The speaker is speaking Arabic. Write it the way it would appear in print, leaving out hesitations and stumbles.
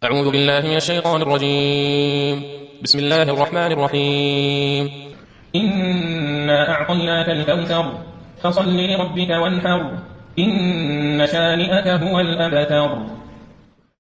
أعوذ بالله من الشيطان الرجيم. بسم الله الرحمن الرحيم. إنا أعطيناك الكوثر فصل لربك وانحر إن شانئك هو الأبتر.